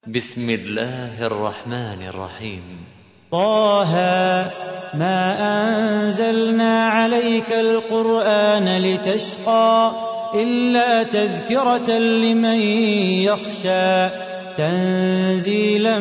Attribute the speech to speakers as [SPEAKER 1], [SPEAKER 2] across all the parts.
[SPEAKER 1] بسم الله الرحمن الرحيم.
[SPEAKER 2] طه ما أنزلنا عليك القرآن لتشقى إلا تذكرة لمن يخشى تنزيلا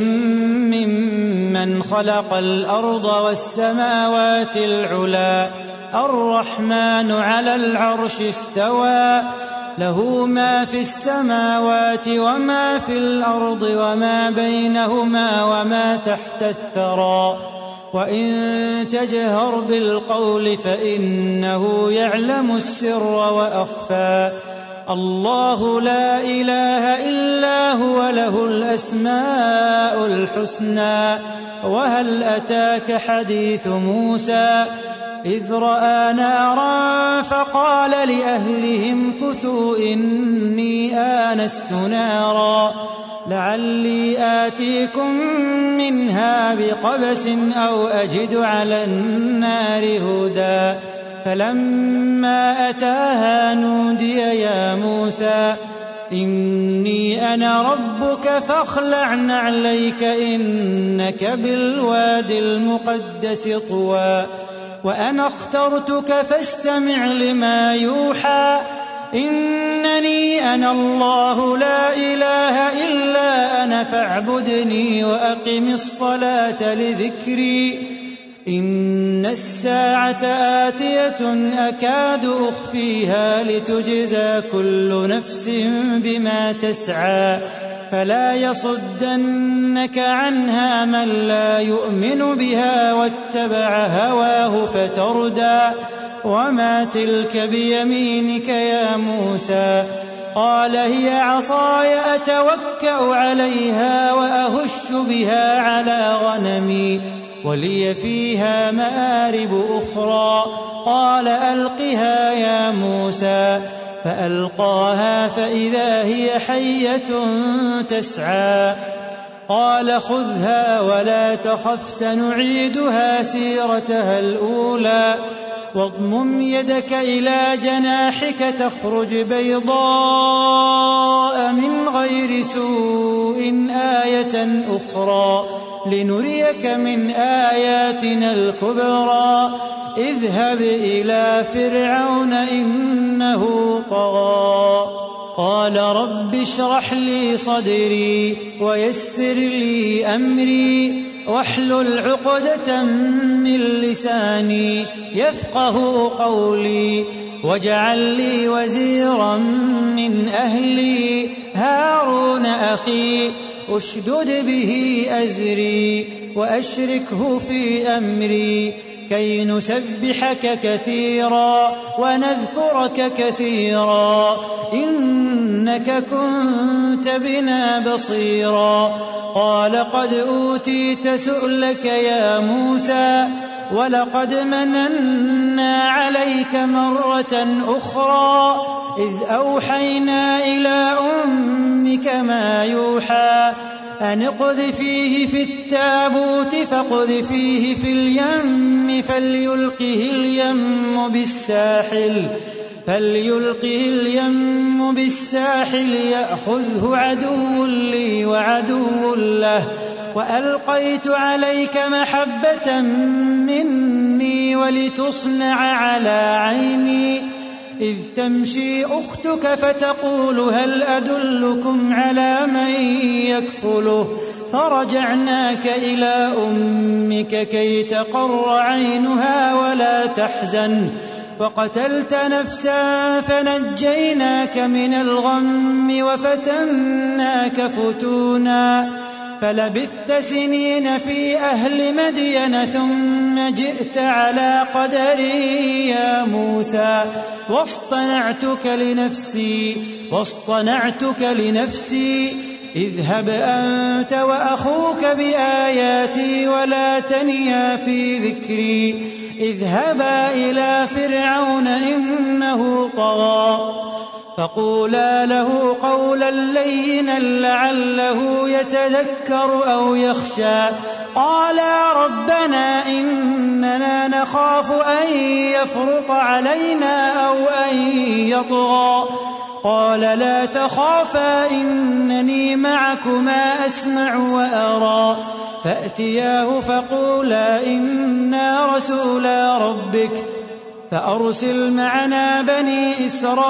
[SPEAKER 2] ممن خلق الأرض والسماوات العلى الرحمن على العرش استوى له ما في السماوات وما في الأرض وما بينهما وما تحت الثرى وإن تجهر بالقول فإنه يعلم السر وأخفى الله لا إله إلا هو له الأسماء الحسنى وهل أتاك حديث موسى إذ رأى نارا فقال لأهلهم كثوا إني آنست نارا لعلي آتيكم منها بقبس أو أجد على النار هدى فلما أتاها نودي يا موسى إني أنا ربك فاخلع نعليك إنك بالواد المقدس طوى وأنا اخترتك فاستمع لما يوحى إنني أنا الله لا إله إلا أنا فاعبدني وأقم الصلاة لذكري إن الساعة آتية أكاد أخفيها لتجزى كل نفس بما تسعى فلا يصدنك عنها من لا يؤمن بها واتبع هواه فتردى وما تلك بيمينك يا موسى قال هي عصاي أتوكأ عليها وأهش بها على غنمي ولي فيها مآرب أخرى قال ألقها يا موسى فألقاها فإذا هي حية تسعى قال خذها ولا تخف سنعيدها سيرتها الأولى واضمم يدك إلى جناحك تخرج بيضاء من غير سوء آية أخرى لنريك من آياتنا الكبرى اذهب إلى فرعون إنه طغى قال رب اشرح لي صدري ويسر لي أمري واحلل عقدة من لساني يفقه قولي واجعل لي وزيرا من أهلي هارون أخي أشدد به أزري وأشركه في أمري كي نسبحك كثيرا ونذكرك كثيرا إنك كنت بنا بصيرا قال قد أوتيت سؤلك يا موسى ولقد مننا عليك مرة أخرى إذ أوحينا إلى أمك ما يوحى أن اقذفيه في التابوت فاقذفيه في اليم فليلقه اليم بالساحل يأخذه عدو لي وعدو له وألقيت عليك محبة مني ولتصنع على عيني إذ تمشي أختك فتقول هل أدلكم على من يكفله فرجعناك إلى أمك كي تقر عينها ولا تحزن وقتلت نفسا فنجيناك من الغم وفتناك فتونا فلبثت سنين في أهل مدين ثم جئت على قدري يا موسى واصطنعتك لنفسي اذهب أنت وأخوك بآياتي ولا تنيا في ذكري اذهبا إلى فرعون إنه طغى فقولا له قولا لينا لعله يتذكر أو يخشى قالا ربنا إننا نخاف أن يفرط علينا أو أن يطغى قال لا تخافا إنني معكما أسمع وأرى فأتياه فقولا إنا رسولا ربك فأرسل معنا بني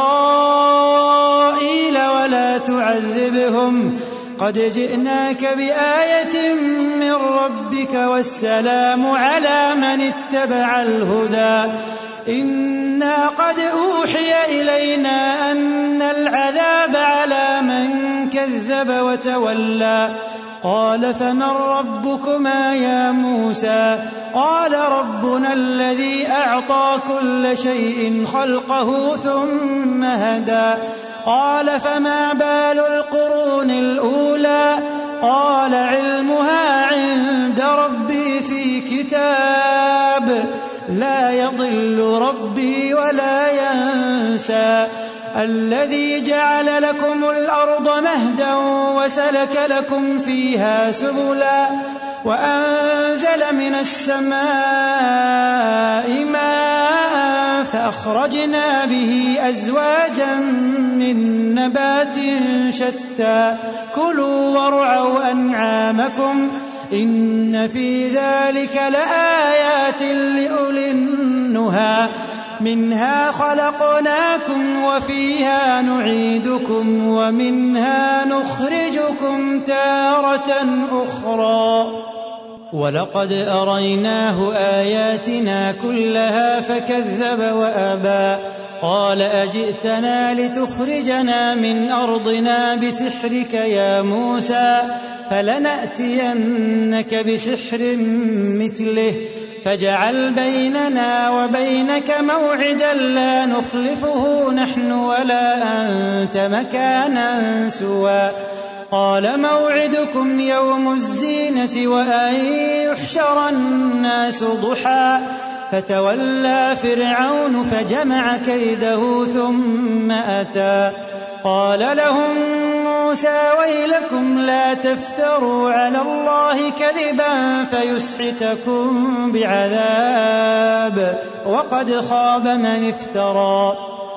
[SPEAKER 2] إسرائيل ولا تعذبهم قد جئناك بآية من ربك والسلام على من اتبع الهدى إنا قد أوحي إلينا أن العذاب على من كذب وتولى قال فمن ربكما يا موسى قال ربنا الذي أعطى كل شيء خلقه ثم هدى قال فما بال القرون الأولى قال علمها عند ربي في كتاب لا يضل ربي ولا ينسى الذي جعل لكم الأرض مهدا وسلك لكم فيها سبلا وأنزل من السماء ماء فأخرجنا به أزواجا من نبات شتى كلوا وارعوا أنعامكم إن في ذلك لآيات لأولي النهى منها خلقناكم وفيها نعيدكم ومنها نخرجكم تارة أخرى ولقد أريناه آياتنا كلها فكذب وأبى قال أجئتنا لتخرجنا من أرضنا بسحرك يا موسى فلنأتينك بسحر مثله فاجعل بيننا وبينك موعدا لا نخلفه نحن ولا أنت مكانا سوى قال موعدكم يوم الزينة وأن يحشر الناس ضحى فتولى فرعون فجمع كيده ثم أتى قال لهم موسى ويلكم لا تفتروا على الله كذبا فيسحتكم بعذاب وقد خاب من افترى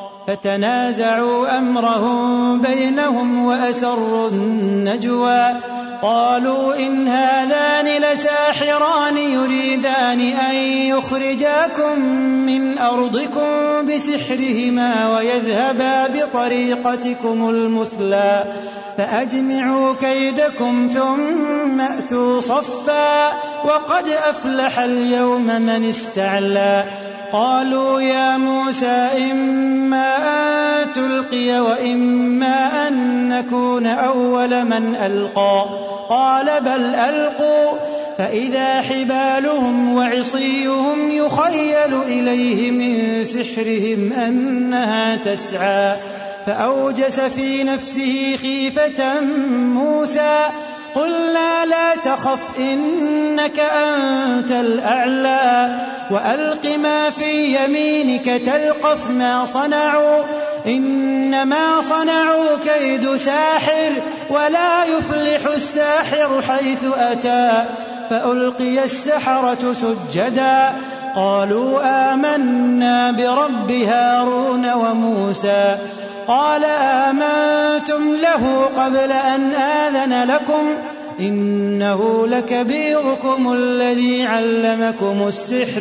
[SPEAKER 2] فتنازعوا أمرهم بينهم وأسروا النجوى قالوا إن هذان لساحران يريدان أن يخرجاكم من أرضكم بسحرهما ويذهبا بطريقتكم المثلى فأجمعوا كيدكم ثم أتوا صفا وقد أفلح اليوم من استعلى قالوا يا موسى إما أن تلقي وإما أن نكون أول من ألقى قال بل ألقوا فإذا حبالهم وعصيهم يخيل إليه من سحرهم أنها تسعى فأوجس في نفسه خيفة موسى قلنا لا تخف إنك أنت الأعلى وألق ما في يمينك تلقف ما صنعوا إنما صنعوا كيد ساحر ولا يفلح الساحر حيث أتى فألقي السحرة سجدا قالوا آمنا برب هارون وموسى قال آمنتم له قبل أن آذن لكم إنه لكبيركم الذي علمكم السحر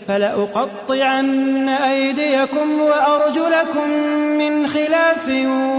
[SPEAKER 2] فلأقطعن أيديكم وأرجلكم من خلاف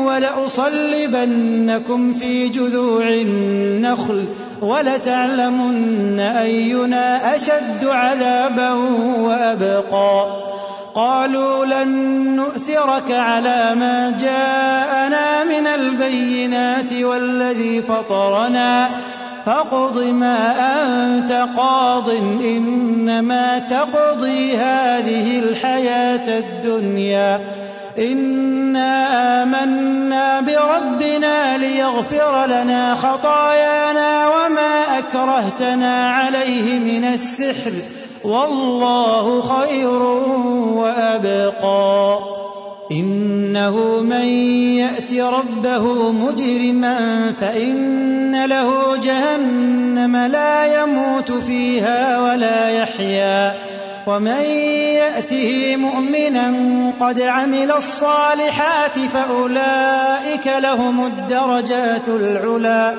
[SPEAKER 2] ولأصلبنكم في جذوع النخل ولتعلمن أينا أشد عذابا وأبقى قالوا لن نؤثرك على ما جاءنا من البينات والذي فطرنا فاقض ما أنت قاض إنما تقضي هذه الحياة الدنيا إنا آمنا بربنا ليغفر لنا خطايانا وما أكرهتنا عليه من السحر والله خير وأبقى إنه من يأت ربه مجرما فإن له جهنم لا يموت فيها ولا يحيا ومن يأته مؤمنا قد عمل الصالحات فأولئك لهم الدرجات العلى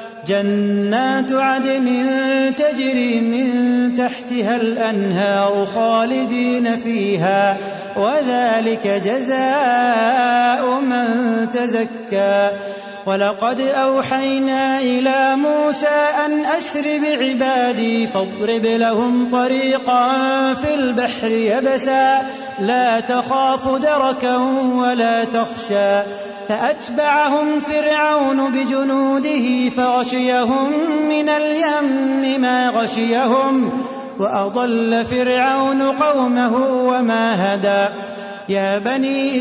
[SPEAKER 2] جنات عدن تجري من تحتها الأنهار خالدين فيها وذلك جزاء من تزكى ولقد أوحينا إلى موسى أن أسر بعبادي فاضرب لهم طريقا في البحر يبسا لا تخاف دركا ولا تخشى فأتبعهم فرعون بجنوده فغشيهم من اليم ما غشيهم وأضل فرعون قومه وما هدى يا بني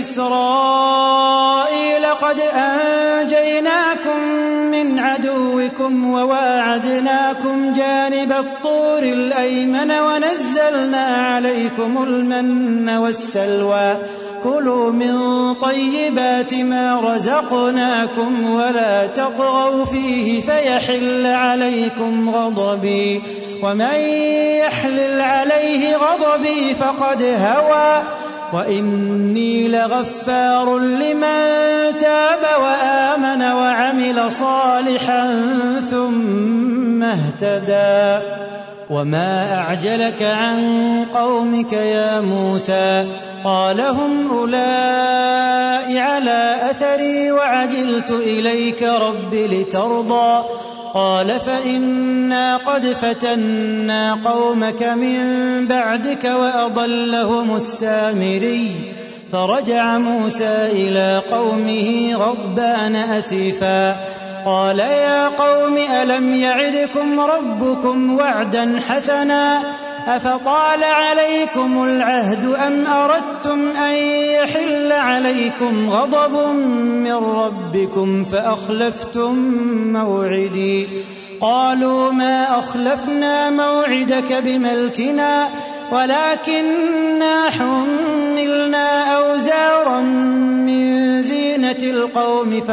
[SPEAKER 2] إسرائيل قد أنجيناكم من عدوكم وواعدناكم جانب الطور الأيمن ونزلنا عليكم المن والسلوى كلوا من طيبات ما رزقناكم ولا تطغوا فيه فيحل عليكم غضبي ومن يحلل عليه غضبي فقد هوى وإني لغفار لمن تاب وآمن وعمل صالحا ثم اهتدى وما أعجلك عن قومك يا موسى قال هم أولئك على أثري وعجلت إليك رب لترضى قال فإنا قد فتنا قومك من بعدك وأضلهم السامري فرجع موسى إلى قومه غضبان أسفا قال يا قوم ألم يعدكم ربكم وعدا حسنا أفطال عليكم العهد أم أردتم أن يحل عليكم غضب من ربكم فأخلفتم موعدي قالوا ما أخلفنا موعدك بملكنا ولكننا حملنا أوزارا من زينة القوم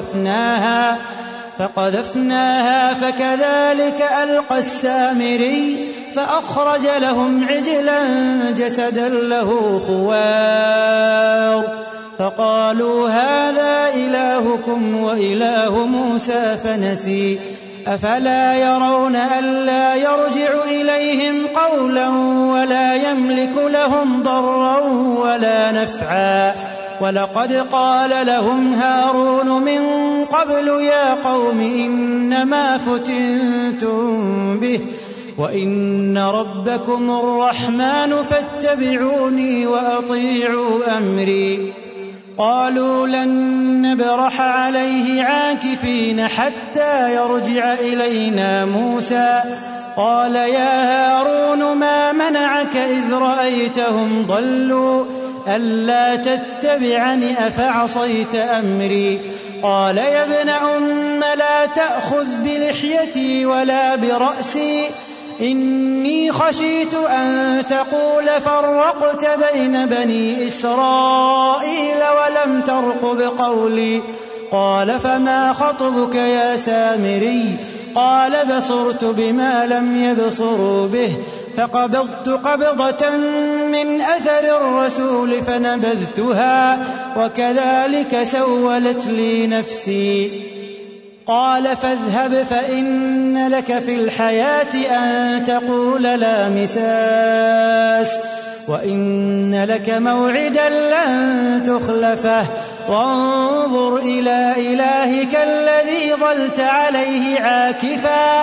[SPEAKER 2] فقذفناها فكذلك ألقى السامري فأخرج لهم عجلا جسدا له خوار فقالوا هذا إلهكم وإله موسى فنسي أفلا يرون ألا يرجع إليهم قولا ولا يملك لهم ضرا ولا نفعا ولقد قال لهم هارون من قبل يا قوم إنما فتنتم به وإن ربكم الرحمن فاتبعوني وأطيعوا أمري قالوا لن نبرح عليه عاكفين حتى يرجع إلينا موسى قال يا هارون ما منعك إذ رأيتهم ضلوا ألا تتبعني أفعصيت أمري قال يا ابن أم لا تأخذ بلحيتي ولا برأسي إني خشيت أن تقول فرقت بين بني إسرائيل ولم ترقب قولي قال فما خطبك يا سامري قال بصرت بما لم يبصروا به فقبضت قبضة من أثر الرسول فنبذتها وكذلك سولت لي نفسي قال فاذهب فإن لك في الحياة أن تقول لا مساس وإن لك موعدا لن تخلفه وانظر إلى إلهك الذي ظلت عليه عاكفا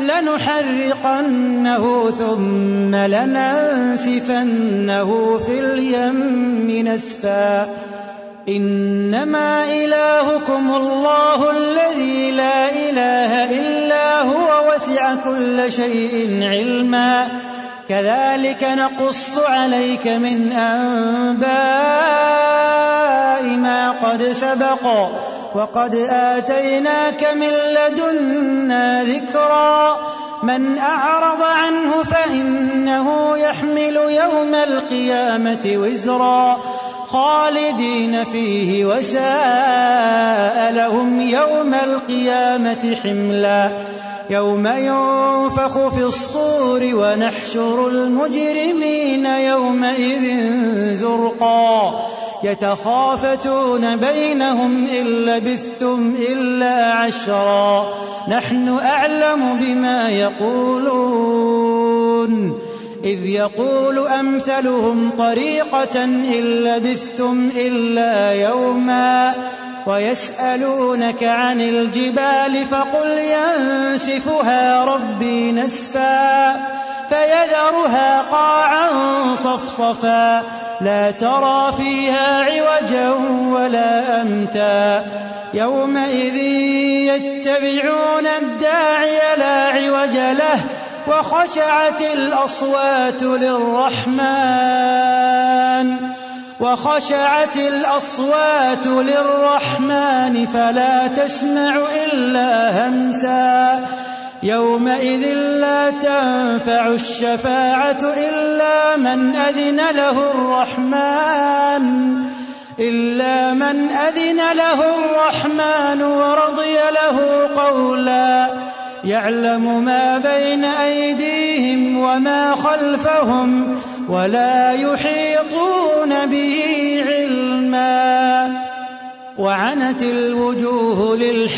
[SPEAKER 2] لنحرقنه ثم لننسفنه في اليم نسفا إنما إلهكم الله الذي لا إله إلا هو وسع كل شيء علما كذلك نقص عليك من أنباء ما قد سبق وقد آتيناك من لدنا ذكرا من أعرض عنه فإنه يحمل يوم القيامة وزرا خالدين فيه وساء لهم يوم القيامة حملا يوم ينفخ في الصور ونحشر المجرمين يومئذ زرقا يتخافتون بينهم إن لبثتم إلا عشرا نحن أعلم بما يقولون إذ يقول أمثلهم طريقة إن لبثتم إلا يوما ويسألونك عن الجبال فقل ينسفها ربي نسفا فيذرها قاعا صفصفا لا ترى فيها عوجا ولا أمتا يومئذ يتبعون الداعي لا عوج له وخشعت الأصوات للرحمن فلا تسمع إلا همسا يومئذ لا تنفع الشفاعة إلا من أذن له الرحمن ورضي له قولا يعلم ما بين أيديهم وما خلفهم ولا يحيطون به علما وعنت الوجوه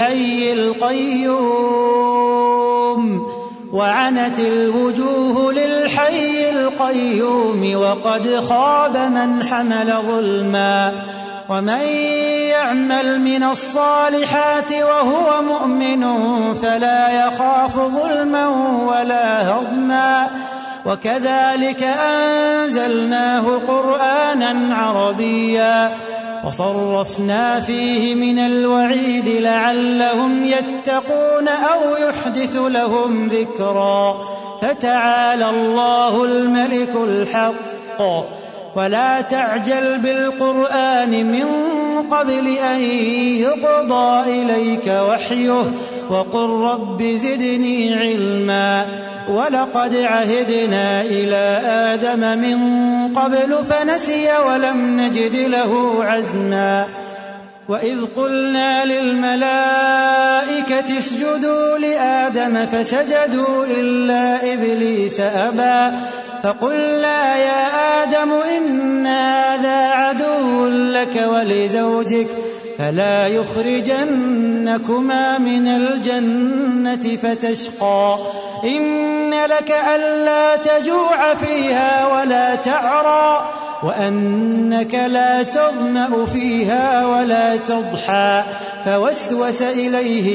[SPEAKER 2] للحي القيوم وقد خاب من حمل ظلما ومن يعمل من الصالحات وهو مؤمن فلا يخاف ظلما ولا هضما وكذلك أنزلناه قرآنا عربيا وصرفنا فيه من الوعيد لعلهم يتقون أو يحدث لهم ذكرا فتعالى الله الملك الحق ولا تعجل بالقرآن من قبل أن يقضى إليك وحيه وقل رب زدني علما ولقد عهدنا إلى آدم من قبل فنسي ولم نجد له عزما وإذ قلنا للملائكة اسجدوا لآدم فسجدوا إلا إبليس أبى فقلنا يا آدم إن هذا عدو لك ولزوجك فلا يخرجنكما من الجنة فتشقى إن لك ألا تجوع فيها ولا تعرى وأنك لا تظمأ فيها ولا تضحى فوسوس إليه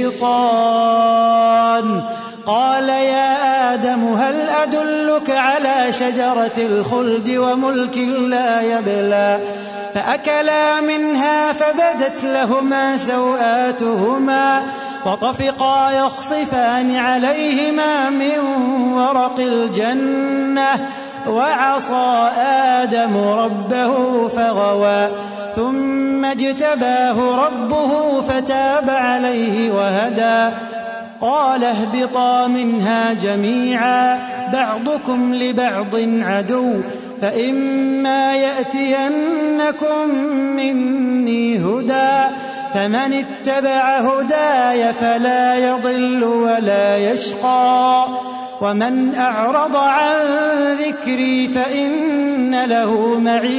[SPEAKER 2] الشيطان قال يا آدم هل أدلك على شجرة الخلد وملك لا يبلى فأكلا منها فبدت لهما سوآتهما وطفقا يخصفان عليهما من ورق الجنة وعصى آدم ربه فغوى ثم اجتباه ربه فتاب عليه وهدى قال اهبطا منها جميعا بعضكم لبعض عدو فإما يأتينكم مني هدى فمن اتبع هداي فلا يضل ولا يشقى ومن أعرض عن ذكري فإن له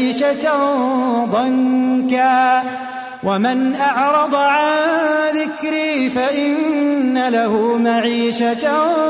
[SPEAKER 2] معيشة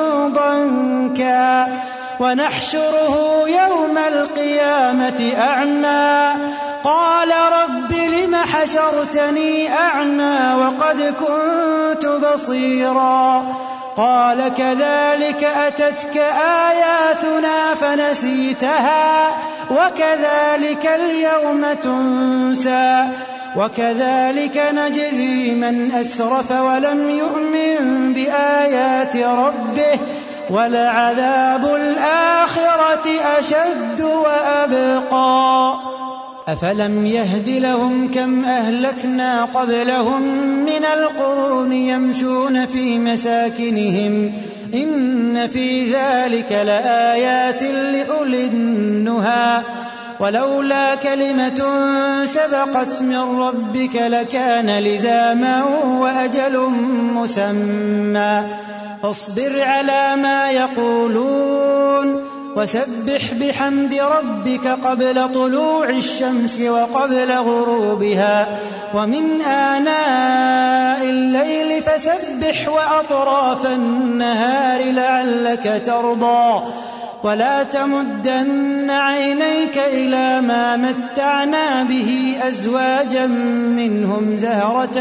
[SPEAKER 2] ضنكا ونحشره يوم القيامة أعمى قال رب لم حشرتني أعمى وقد كنت بصيرا قال كذلك أتتك آياتنا فنسيتها وكذلك اليوم تنسى وكذلك نجزي من أسرف ولم يؤمن بآيات ربه ولعذاب الآخرة أشد وأبقى أفلم يهد لهم كم أهلكنا قبلهم من القرون يمشون في مساكنهم إن في ذلك لآيات لأولي النهى ولولا كلمة سبقت من ربك لكان لزاما وأجل مسمى فاصبر على ما يقولون وسبح بحمد ربك قبل طلوع الشمس وقبل غروبها ومن آناء الليل فسبح وأطراف النهار لعلك ترضى ولا تمدن عينيك إلى ما متعنا به أزواجا منهم زهرة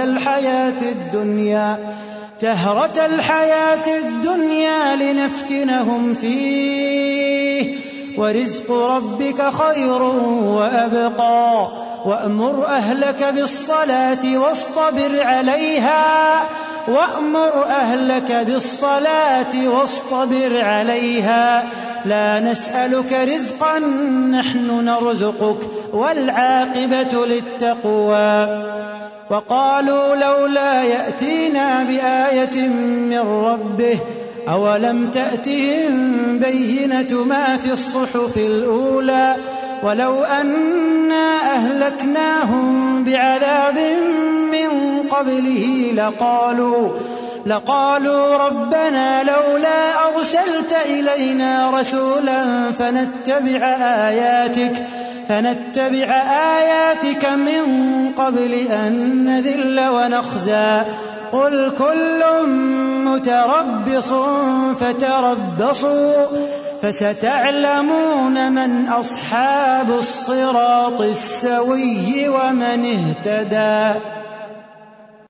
[SPEAKER 2] الحياة الدنيا لنفتنهم فيه ورزق ربك خير وأبقى وأمر أهلك بالصلاة واصطبر عليها لا نسألك رزقا نحن نرزقك والعاقبة للتقوى وقالوا لولا يأتينا بآية من ربه أولم تأتهم بينة ما في الصحف الأولى ولو أنا أهلكناهم بعذاب من قبله لقالوا ربنا لولا أرسلت إلينا رسولا فنتبع آياتك من قبل أن نذل ونخزى قل كل متربص فتربصوا فستعلمون من أصحاب الصراط السوي ومن اهتدى.